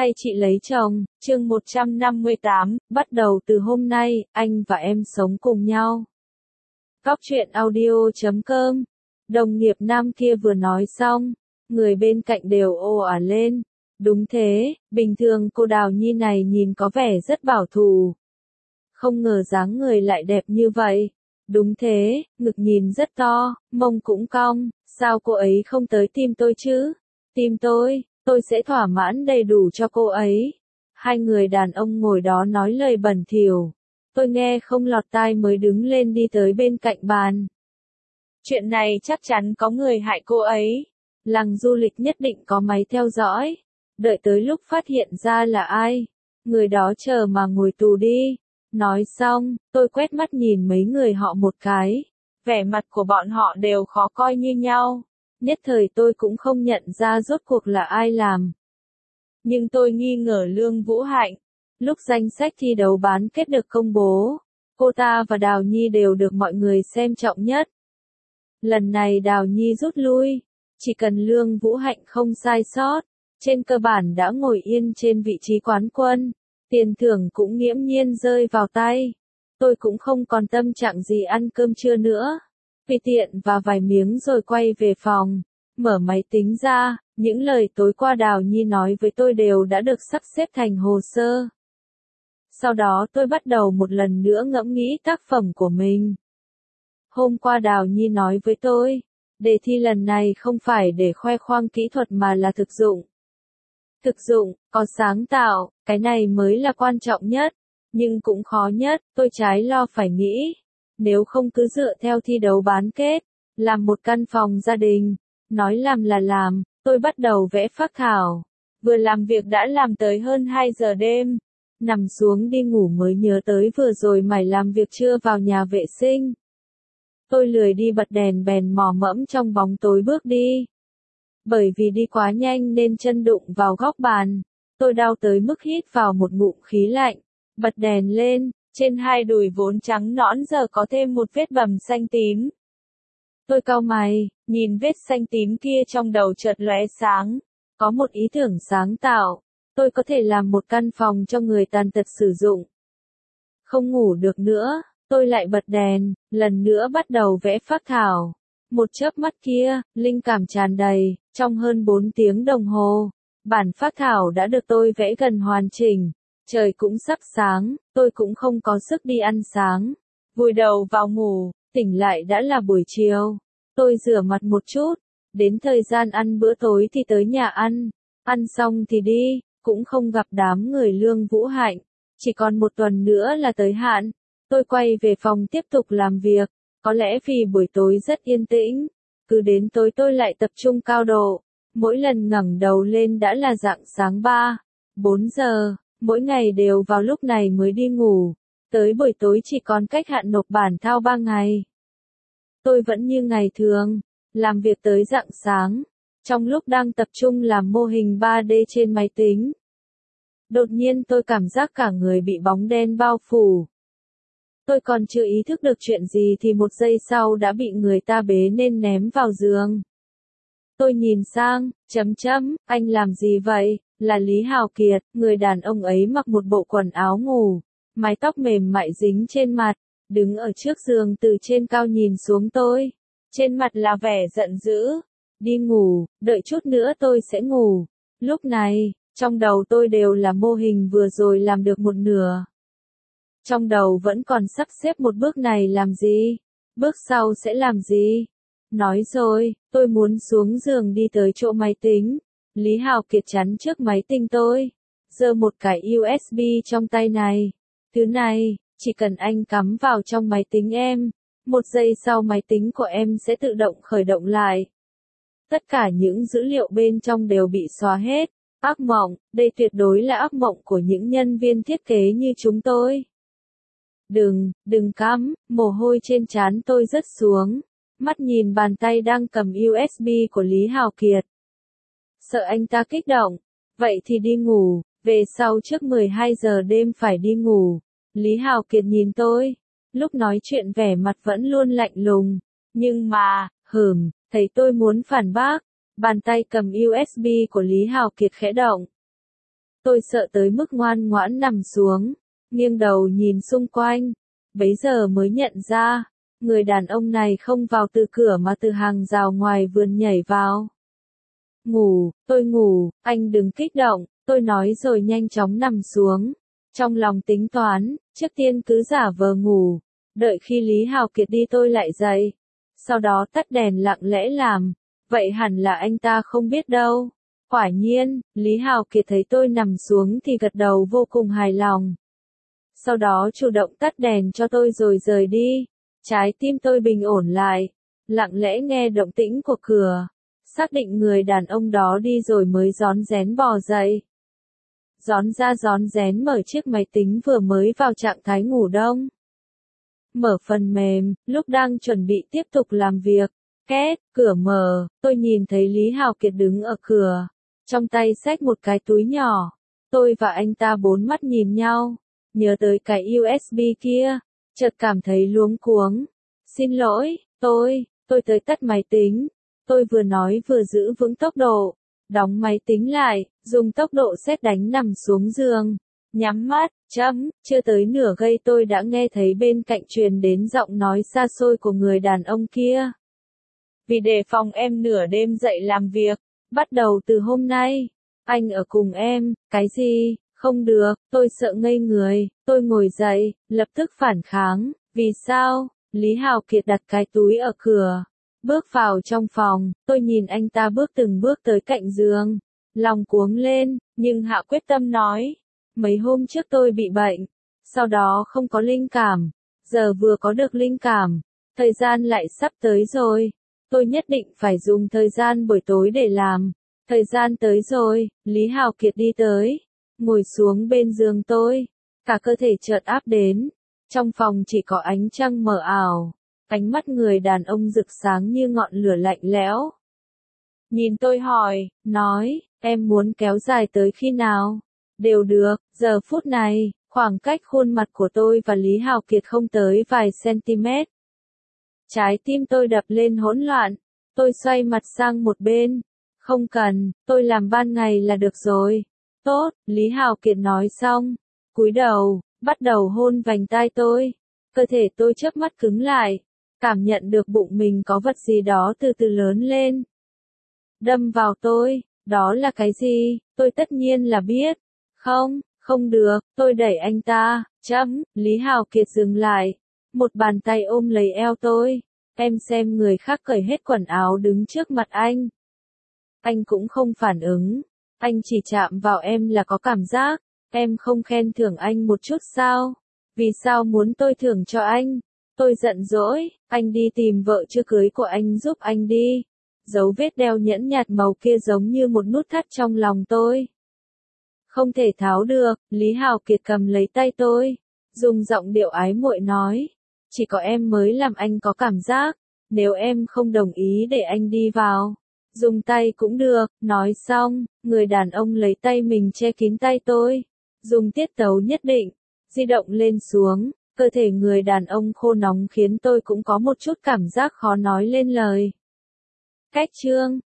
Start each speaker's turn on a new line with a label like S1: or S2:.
S1: hay chị lấy chồng, chương 158, bắt đầu từ hôm nay, anh và em sống cùng nhau. Góc truyện audio.com. Đồng nghiệp nam kia vừa nói xong, người bên cạnh đều ồ ả lên. Đúng thế, bình thường cô Đào Nhi này nhìn có vẻ rất bảo thủ. Không ngờ dáng người lại đẹp như vậy. Đúng thế, ngực nhìn rất to, mông cũng cong, sao cô ấy không tới tìm tôi chứ? Tìm tôi sẽ thỏa mãn đầy đủ cho cô ấy. Hai người đàn ông ngồi đó nói lời bẩn thỉu. Tôi nghe không lọt tai mới đứng lên đi tới bên cạnh bàn. Chuyện này chắc chắn có người hại cô ấy. Làng du lịch nhất định có máy theo dõi. Đợi tới lúc phát hiện ra là ai, người đó chờ mà ngồi tù đi. Nói xong, tôi quét mắt nhìn mấy người họ một cái. Vẻ mặt của bọn họ đều khó coi như nhau. Nhất thời tôi cũng không nhận ra rốt cuộc là ai làm. Nhưng tôi nghi ngờ Lương Vũ Hạnh. Lúc danh sách thi đấu bán kết được công bố, cô ta và Đào Nhi đều được mọi người xem trọng nhất. Lần này Đào Nhi rút lui, chỉ cần Lương Vũ Hạnh không sai sót, trên cơ bản đã ngồi yên trên vị trí quán quân, tiền thưởng cũng nghiễm nhiên rơi vào tay. Tôi cũng không còn tâm trạng gì ăn cơm trưa nữa. Tùy tiện và vài miếng rồi quay về phòng, mở máy tính ra, những lời tối qua Đào Nhi nói với tôi đều đã được sắp xếp thành hồ sơ. Sau đó tôi bắt đầu một lần nữa ngẫm nghĩ tác phẩm của mình. Hôm qua Đào Nhi nói với tôi, đề thi lần này không phải để khoe khoang kỹ thuật mà là thực dụng. Thực dụng, có sáng tạo, cái này mới là quan trọng nhất, nhưng cũng khó nhất, tôi trái lo phải nghĩ. Nếu không cứ dựa theo thi đấu bán kết, làm một căn phòng gia đình, nói làm là làm, tôi bắt đầu vẽ phác thảo. Vừa làm việc đã làm tới hơn 2 giờ đêm. Nằm xuống đi ngủ mới nhớ tới vừa rồi mải làm việc trưa vào nhà vệ sinh. Tôi lười đi bật đèn bèn mò mẫm trong bóng tối bước đi. Bởi vì đi quá nhanh nên chân đụng vào góc bàn. Tôi đau tới mức hít vào một ngụm khí lạnh. Bật đèn lên, trên hai đùi vốn trắng nõn giờ có thêm một vết bầm xanh tím. Tôi cau mày, nhìn vết xanh tím kia trong đầu chợt lóe sáng. Có một ý tưởng sáng tạo. Tôi có thể làm một căn phòng cho người tàn tật sử dụng. Không ngủ được nữa, tôi lại bật đèn, lần nữa bắt đầu vẽ phác thảo. Một chớp mắt kia, linh cảm tràn đầy, trong hơn 4 tiếng đồng hồ, bản phác thảo đã được tôi vẽ gần hoàn chỉnh. Trời cũng sắp sáng, tôi cũng không có sức đi ăn sáng. Vùi đầu vào ngủ, tỉnh lại đã là buổi chiều. Tôi rửa mặt một chút, đến thời gian ăn bữa tối thì tới nhà ăn. Ăn xong thì đi, cũng không gặp đám người Lương Vũ Hạnh. Chỉ còn một tuần nữa là tới hạn. Tôi quay về phòng tiếp tục làm việc. Có lẽ vì buổi tối rất yên tĩnh. Cứ đến tối tôi lại tập trung cao độ. Mỗi lần ngẩng đầu lên đã là rạng sáng 4 giờ. Mỗi ngày đều vào lúc này mới đi ngủ. Tới buổi tối chỉ còn cách hạn nộp bản thao 3 ngày. Tôi vẫn như ngày thường. Làm việc tới rạng sáng. Trong lúc đang tập trung làm mô hình 3D trên máy tính. Đột nhiên tôi cảm giác cả người bị bóng đen bao phủ. Tôi còn chưa ý thức được chuyện gì thì một giây sau đã bị người ta bế nên ném vào giường. Tôi nhìn sang, anh làm gì vậy? Là Lý Hào Kiệt, người đàn ông ấy mặc một bộ quần áo ngủ, mái tóc mềm mại dính trên mặt, đứng ở trước giường từ trên cao nhìn xuống tôi. Trên mặt là vẻ giận dữ. Đi ngủ, đợi chút nữa tôi sẽ ngủ. Lúc này, trong đầu tôi đều là mô hình vừa rồi làm được một nửa. Trong đầu vẫn còn sắp xếp một bước này làm gì? Bước sau sẽ làm gì? Nói rồi, tôi muốn xuống giường đi tới chỗ máy tính. Lý Hào Kiệt chắn trước máy tính tôi. Giơ một cái USB trong tay này. Thứ này, chỉ cần anh cắm vào trong máy tính em. Một giây sau máy tính của em sẽ tự động khởi động lại. Tất cả những dữ liệu bên trong đều bị xóa hết. Ác mộng, đây tuyệt đối là ác mộng của những nhân viên thiết kế như chúng tôi. Đừng cắm, mồ hôi trên trán tôi rớt xuống. Mắt nhìn bàn tay đang cầm USB của Lý Hào Kiệt. Sợ anh ta kích động. Vậy thì đi ngủ, về sau trước 12 giờ đêm phải đi ngủ. Lý Hào Kiệt nhìn tôi. Lúc nói chuyện vẻ mặt vẫn luôn lạnh lùng. Nhưng mà, thấy tôi muốn phản bác. Bàn tay cầm USB của Lý Hào Kiệt khẽ động. Tôi sợ tới mức ngoan ngoãn nằm xuống, nghiêng đầu nhìn xung quanh, bấy giờ mới nhận ra, người đàn ông này không vào từ cửa mà từ hàng rào ngoài vườn nhảy vào. Ngủ, tôi ngủ, anh đừng kích động, tôi nói rồi nhanh chóng nằm xuống. Trong lòng tính toán, trước tiên cứ giả vờ ngủ, đợi khi Lý Hào Kiệt đi tôi lại dậy. Sau đó tắt đèn lặng lẽ làm, vậy hẳn là anh ta không biết đâu. Quả nhiên, Lý Hào Kiệt thấy tôi nằm xuống thì gật đầu vô cùng hài lòng. Sau đó chủ động tắt đèn cho tôi rồi rời đi. Trái tim tôi bình ổn lại, lặng lẽ nghe động tĩnh của cửa. Xác định người đàn ông đó đi rồi mới rón rén bò dậy. Rón ra rón rén mở chiếc máy tính vừa mới vào trạng thái ngủ đông. Mở phần mềm, lúc đang chuẩn bị tiếp tục làm việc. Két, cửa mở, tôi nhìn thấy Lý Hào Kiệt đứng ở cửa. Trong tay xách một cái túi nhỏ. Tôi và anh ta bốn mắt nhìn nhau. Nhớ tới cái USB kia. Chợt cảm thấy luống cuống. Xin lỗi, tôi tới tắt máy tính. Tôi vừa nói vừa giữ vững tốc độ. Đóng máy tính lại, dùng tốc độ sét đánh nằm xuống giường. Nhắm mắt, chưa tới nửa giây tôi đã nghe thấy bên cạnh truyền đến giọng nói xa xôi của người đàn ông kia. Vì đề phòng em nửa đêm dậy làm việc, bắt đầu từ hôm nay, anh ở cùng em. Cái gì? Không được, tôi sợ ngây người, tôi ngồi dậy, lập tức phản kháng. Vì sao? Lý Hào Kiệt đặt cái túi ở cửa. Bước vào trong phòng, tôi nhìn anh ta bước từng bước tới cạnh giường. Lòng cuống lên, nhưng hạ quyết tâm nói. Mấy hôm trước tôi bị bệnh, sau đó không có linh cảm. Giờ vừa có được linh cảm, thời gian lại sắp tới rồi. Tôi nhất định phải dùng thời gian buổi tối để làm. Thời gian tới rồi, Lý Hào Kiệt đi tới, ngồi xuống bên giường tôi. Cả cơ thể chợt áp đến. Trong phòng chỉ có ánh trăng mờ ảo. Ánh mắt người đàn ông rực sáng như ngọn lửa lạnh lẽo. Nhìn tôi hỏi, nói, em muốn kéo dài tới khi nào? Đều được, giờ phút này, khoảng cách khuôn mặt của tôi và Lý Hào Kiệt không tới vài cm. Trái tim tôi đập lên hỗn loạn, tôi xoay mặt sang một bên. Không cần, tôi làm ban ngày là được rồi. Tốt, Lý Hào Kiệt nói xong, cúi đầu, bắt đầu hôn vành tai tôi. Cơ thể tôi chớp mắt cứng lại, cảm nhận được bụng mình có vật gì đó từ từ lớn lên. Đâm vào tôi, đó là cái gì? Tôi tất nhiên là biết. Không được, tôi đẩy anh ta, Lý Hào Kiệt dừng lại. Một bàn tay ôm lấy eo tôi. Em xem người khác cởi hết quần áo đứng trước mặt anh. Anh cũng không phản ứng. Anh chỉ chạm vào em là có cảm giác. Em không khen thưởng anh một chút sao? Vì sao muốn tôi thưởng cho anh? Tôi giận dỗi, anh đi tìm vợ chưa cưới của anh giúp anh đi. Dấu vết đeo nhẫn nhạt màu kia giống như một nút thắt trong lòng tôi. Không thể tháo được, Lý Hào Kiệt cầm lấy tay tôi, dùng giọng điệu ái muội nói. Chỉ có em mới làm anh có cảm giác, nếu em không đồng ý để anh đi vào, dùng tay cũng được. Nói xong, người đàn ông lấy tay mình che kín tay tôi, dùng tiết tấu nhất định, di động lên xuống. Cơ thể người đàn ông khô nóng khiến tôi cũng có một chút cảm giác khó nói lên lời. Cách chương